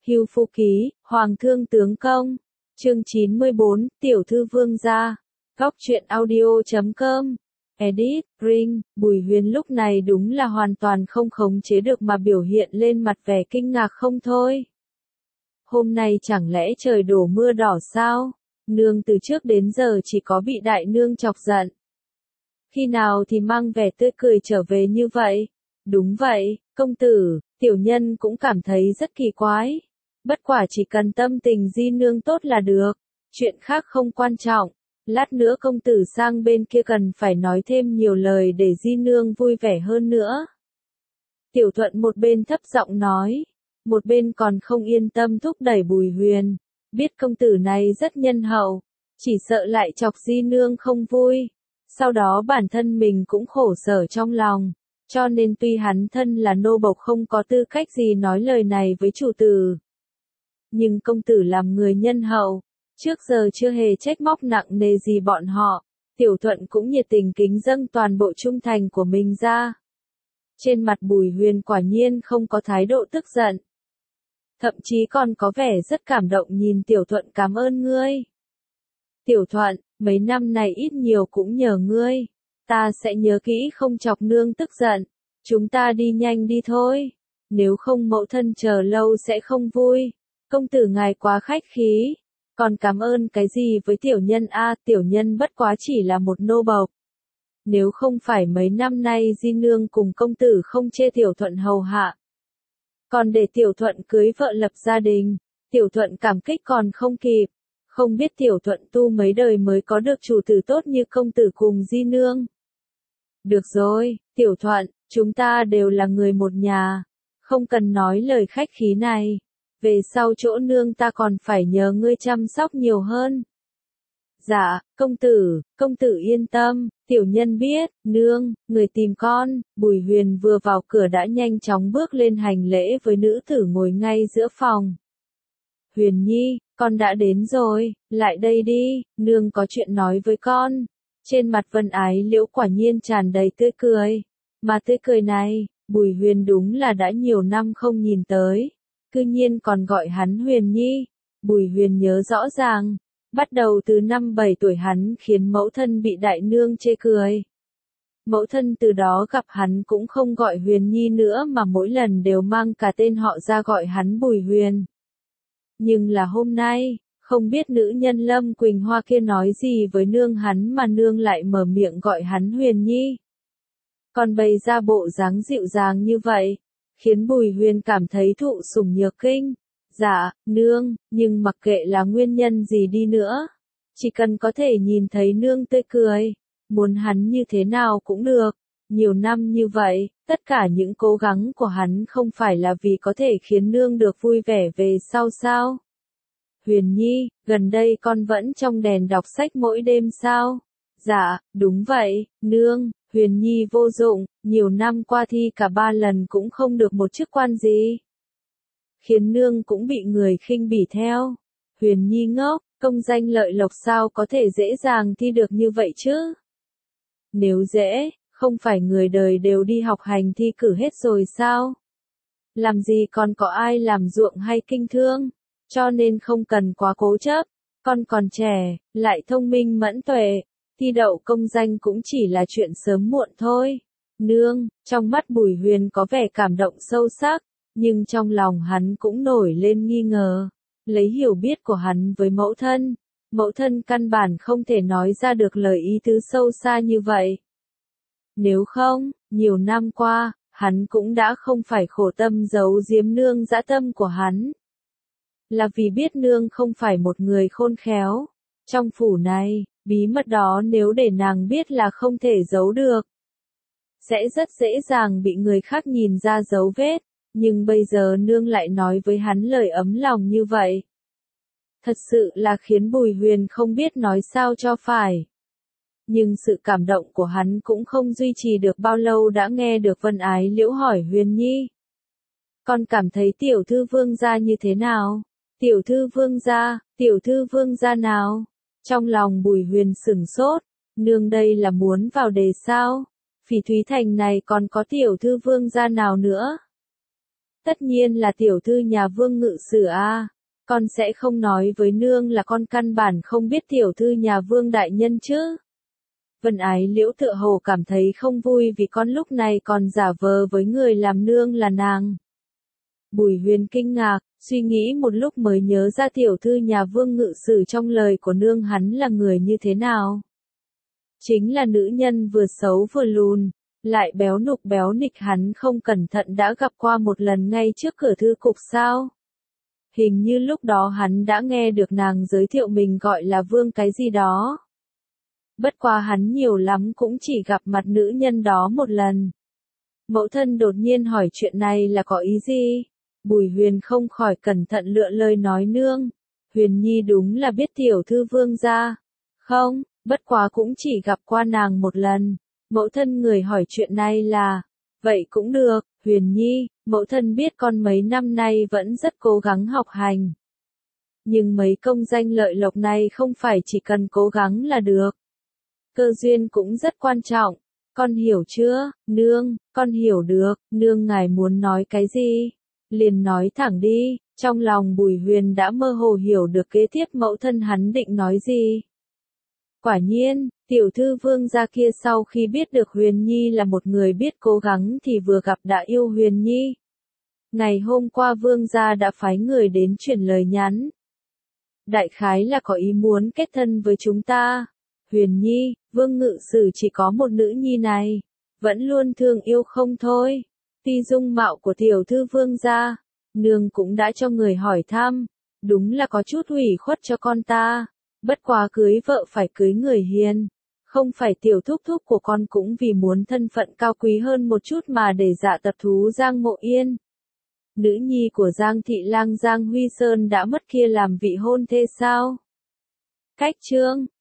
Hưu Phu Ký, Hoàng Thương Tướng Công. Chương 94, Tiểu Thư Vương Gia. Góc truyện audio.com. Edit, Ring, Bùi Huyền lúc này đúng là hoàn toàn không khống chế được mà biểu hiện lên mặt vẻ kinh ngạc không thôi. Hôm nay chẳng lẽ trời đổ mưa đỏ sao? Nương từ trước đến giờ chỉ có bị đại nương chọc giận. Khi nào thì mang vẻ tươi cười trở về như vậy? Đúng vậy, công tử, tiểu nhân cũng cảm thấy rất kỳ quái. Bất quả chỉ cần tâm tình di nương tốt là được, chuyện khác không quan trọng. Lát nữa công tử sang bên kia cần phải nói thêm nhiều lời để di nương vui vẻ hơn nữa. Tiểu Thuận một bên thấp giọng nói, một bên còn không yên tâm thúc đẩy Bùi Huyền. Biết công tử này rất nhân hậu, chỉ sợ lại chọc di nương không vui. Sau đó bản thân mình cũng khổ sở trong lòng, cho nên tuy hắn thân là nô bộc không có tư cách gì nói lời này với chủ tử. Nhưng công tử làm người nhân hậu, trước giờ chưa hề trách móc nặng nề gì bọn họ, Tiểu Thuận cũng nhiệt tình kính dâng toàn bộ trung thành của mình ra. Trên mặt Bùi Huyền quả nhiên không có thái độ tức giận. Thậm chí còn có vẻ rất cảm động nhìn Tiểu Thuận cảm ơn ngươi. Tiểu Thuận, mấy năm này ít nhiều cũng nhờ ngươi, ta sẽ nhớ kỹ không chọc nương tức giận, chúng ta đi nhanh đi thôi, nếu không mẫu thân chờ lâu sẽ không vui, công tử ngài quá khách khí, còn cảm ơn cái gì với tiểu nhân a, tiểu nhân bất quá chỉ là một nô bộc. Nếu không phải mấy năm nay di nương cùng công tử không chê Tiểu Thuận hầu hạ, còn để Tiểu Thuận cưới vợ lập gia đình, Tiểu Thuận cảm kích còn không kịp. Không biết Tiểu Thuận tu mấy đời mới có được chủ tử tốt như công tử cùng di nương. Được rồi, Tiểu Thuận, chúng ta đều là người một nhà, không cần nói lời khách khí này, về sau chỗ nương ta còn phải nhờ ngươi chăm sóc nhiều hơn. Dạ, công tử yên tâm, tiểu nhân biết, nương, người tìm con. Bùi Huyền vừa vào cửa đã nhanh chóng bước lên hành lễ với nữ tử ngồi ngay giữa phòng. Huyền Nhi, con đã đến rồi, lại đây đi, nương có chuyện nói với con. Trên mặt Vân Ái Liễu quả nhiên tràn đầy tươi cười. Mà tươi cười này, Bùi Huyền đúng là đã nhiều năm không nhìn tới. Cư nhiên còn gọi hắn Huyền Nhi. Bùi Huyền nhớ rõ ràng, bắt đầu từ năm 7 tuổi hắn khiến mẫu thân bị đại nương chê cười. Mẫu thân từ đó gặp hắn cũng không gọi Huyền Nhi nữa mà mỗi lần đều mang cả tên họ ra gọi hắn Bùi Huyền. Nhưng là hôm nay, không biết nữ nhân Lâm Quỳnh Hoa kia nói gì với nương hắn mà nương lại mở miệng gọi hắn Huyền Nhi. Còn bày ra bộ dáng dịu dàng như vậy, khiến Bùi Huyền cảm thấy thụ sủng nhược kinh. Dạ, nương, nhưng mặc kệ là nguyên nhân gì đi nữa, chỉ cần có thể nhìn thấy nương tươi cười, muốn hắn như thế nào cũng được. Nhiều năm như vậy, tất cả những cố gắng của hắn không phải là vì có thể khiến nương được vui vẻ về sau sao? Huyền Nhi, gần đây con vẫn trong đèn đọc sách mỗi đêm sao? Dạ, đúng vậy, nương, Huyền Nhi vô dụng, nhiều năm qua thi cả 3 lần cũng không được một chức quan gì. Khiến nương cũng bị người khinh bỉ theo. Huyền Nhi ngốc, công danh lợi lộc sao có thể dễ dàng thi được như vậy chứ? Nếu dễ, không phải người đời đều đi học hành thi cử hết rồi sao? Làm gì còn có ai làm ruộng hay kinh thương? Cho nên không cần quá cố chấp, con còn trẻ, lại thông minh mẫn tuệ, thi đậu công danh cũng chỉ là chuyện sớm muộn thôi. Nương, trong mắt Bùi Huyền có vẻ cảm động sâu sắc, nhưng trong lòng hắn cũng nổi lên nghi ngờ. Lấy hiểu biết của hắn với mẫu thân căn bản không thể nói ra được lời ý tứ sâu xa như vậy. Nếu không, nhiều năm qua, hắn cũng đã không phải khổ tâm giấu giếm nương dã tâm của hắn. Là vì biết nương không phải một người khôn khéo. Trong phủ này, bí mật đó nếu để nàng biết là không thể giấu được. Sẽ rất dễ dàng bị người khác nhìn ra dấu vết, nhưng bây giờ nương lại nói với hắn lời ấm lòng như vậy. Thật sự là khiến Bùi Huyền không biết nói sao cho phải. Nhưng sự cảm động của hắn cũng không duy trì được bao lâu đã nghe được Vân Ái Liễu hỏi Huyền Nhi. Con cảm thấy tiểu thư vương gia như thế nào? Tiểu thư vương gia nào? Trong lòng Bùi Huyền sửng sốt, nương đây là muốn vào đề sao? Phỉ Thúy Thành này còn có tiểu thư vương gia nào nữa? Tất nhiên là tiểu thư nhà Vương Ngự Sử a. Con sẽ không nói với nương là con căn bản không biết tiểu thư nhà Vương đại nhân chứ. Vân Ái Liễu tựa hồ cảm thấy không vui vì con lúc này còn giả vờ với người làm nương là nàng. Bùi Huyền kinh ngạc, suy nghĩ một lúc mới nhớ ra tiểu thư nhà Vương Ngự Sử trong lời của nương hắn là người như thế nào. Chính là nữ nhân vừa xấu vừa lùn, lại béo nục béo nịch, hắn không cẩn thận đã gặp qua một lần ngay trước cửa thư cục sao. Hình như lúc đó hắn đã nghe được nàng giới thiệu mình gọi là Vương cái gì đó. Bất quá hắn nhiều lắm cũng chỉ gặp mặt nữ nhân đó một lần. Mẫu thân đột nhiên hỏi chuyện này là có ý gì? Bùi Huyền không khỏi cẩn thận lựa lời nói nương. Huyền Nhi đúng là biết tiểu thư Vương gia. Không, bất quá cũng chỉ gặp qua nàng một lần. Mẫu thân người hỏi chuyện này là, vậy cũng được, Huyền Nhi, mẫu thân biết con mấy năm nay vẫn rất cố gắng học hành. Nhưng mấy công danh lợi lộc này không phải chỉ cần cố gắng là được. Cơ duyên cũng rất quan trọng, con hiểu chưa, nương, con hiểu được, nương ngài muốn nói cái gì? Liền nói thẳng đi, trong lòng Bùi Huyền đã mơ hồ hiểu được kế tiếp mẫu thân hắn định nói gì. Quả nhiên, tiểu thư Vương gia kia sau khi biết được Huyền Nhi là một người biết cố gắng thì vừa gặp đã yêu Huyền Nhi. Ngày hôm qua Vương gia đã phái người đến truyền lời nhắn. Đại khái là có ý muốn kết thân với chúng ta. Huyền Nhi, Vương Ngự Sử chỉ có một nữ nhi này, vẫn luôn thương yêu không thôi. Tuy dung mạo của tiểu thư Vương gia, nương cũng đã cho người hỏi thăm, đúng là có chút ủy khuất cho con ta. Bất quá cưới vợ phải cưới người hiền, không phải tiểu thúc thúc của con cũng vì muốn thân phận cao quý hơn một chút mà để dạ tập thú Giang Mộ Yên. Nữ nhi của Giang Thị Lang Giang Huy Sơn đã mất kia làm vị hôn thê sao? Cách chương